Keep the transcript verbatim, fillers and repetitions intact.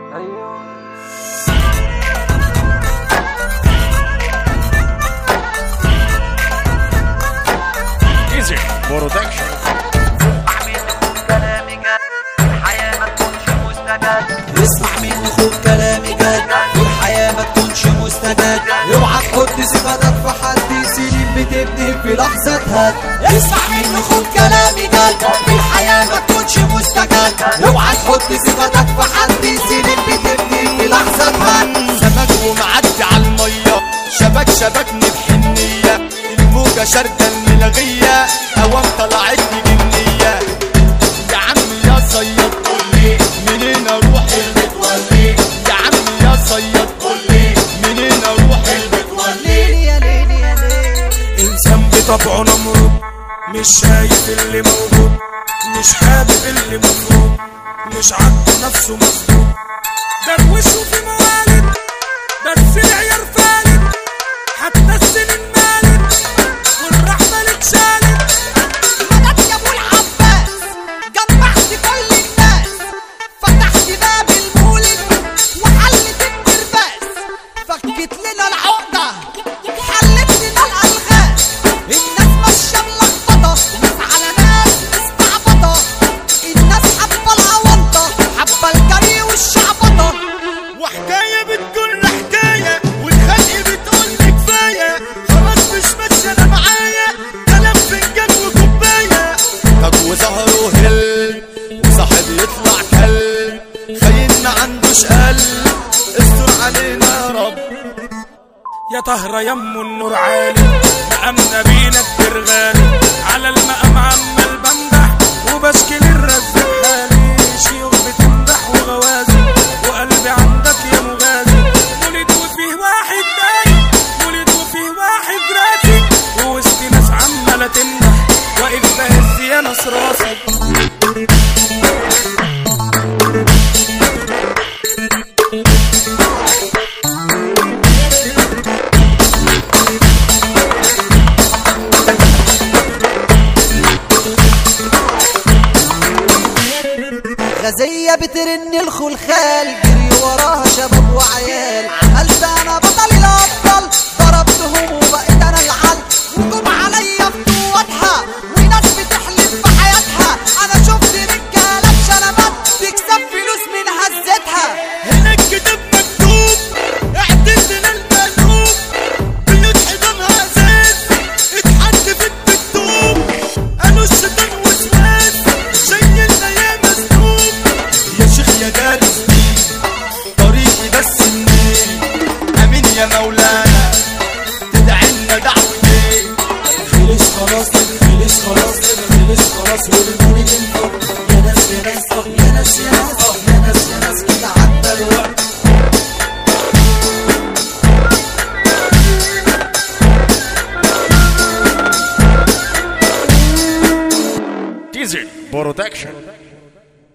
ايزي برودكشن. اسمع مني خد كلامي جد، والحياة ما تكونش مستجد. اوعى تحط ثقتك في حد، سنين بتبني في لحظة هد. اسمع مني خد كلامي جد، والحياة ما تكونش مستجد. اوعى تحط ثقتك في حد، سنين بتبني في لحظة هد. سمك ومعدي على المية، شبك شبكني بحنية. الموجة شاردة الملغية، اوام طلعتني جنية. يا عم يا صياد قولي منين اروح المتولي. يا عم يا صياد قولي منين اروح المتولي. يا ليل يا ليل. انسان بطبعه نمرود، مش شايف اللي موجود، مش حابب اللي مفروض، مش عاجبه نفسه مظبوط. دروشه في موالد بس العيار فالد، حتى السنين مالت والرحمة اتشالت. مدد يا ابو العباس، جمعت كل الناس، فتحت باب المولد وحلت الترباس. فكت لنا العقدة حلت لنا الألغاز. الناس ماشية ملخبطة، ناس على ناس مستعبطة. الناس حبة الأونطة، حبة الجري والشعبطة. وحكاية بتقول حكاية، والخلق بتقول لي كفاية. خلاص مش ماشية انا معايا، كلام فنجان وكوباية. طب وظهره هل وصاحب يطلع كل، خاين ما عندوش قلب. استر علينا يا رب. يا طهرة يم النور عالي، مقامنا بينا كتير غالي. على المقام عمال بمدح وبشكي للرزق حالي. شيوخ بتمدح وغوازي، وقلبي عندك يا مغازي. ولد وفيه واحد دايق، ولد وفيه واحد راسي. ووسط ناس عمالة تمدح، واقف بهز يا ناس راسي. غزية بترن الخلخال، جري وراها شباب وعيال. عملت انا بطل الابطال، ضربتهم وبقيت انا العل. وجم عليا بقوتها وناس بتحلف بحياتها. انا شفت رجاله بشنبات تكسب فلوس من هزتها. هنا الكتاب مكتوب اعتزنا المقلوب. بيوت حضنها ازاز اتحدفت بالطوب. قالوا الشيطان وسواس شايلنا يا مسلوب. يا شيخ يا جالس مين طريقي بس منين. امين يا مولانا تدعينا دعوتين. خلص خلاص خلص خلاص خلص خلاص والمولد انفض. يا ناس يا ناس طب يا ناس يا ناس طب يا ناس يا ناس كده عدى الوقت. ايزي برودكشن.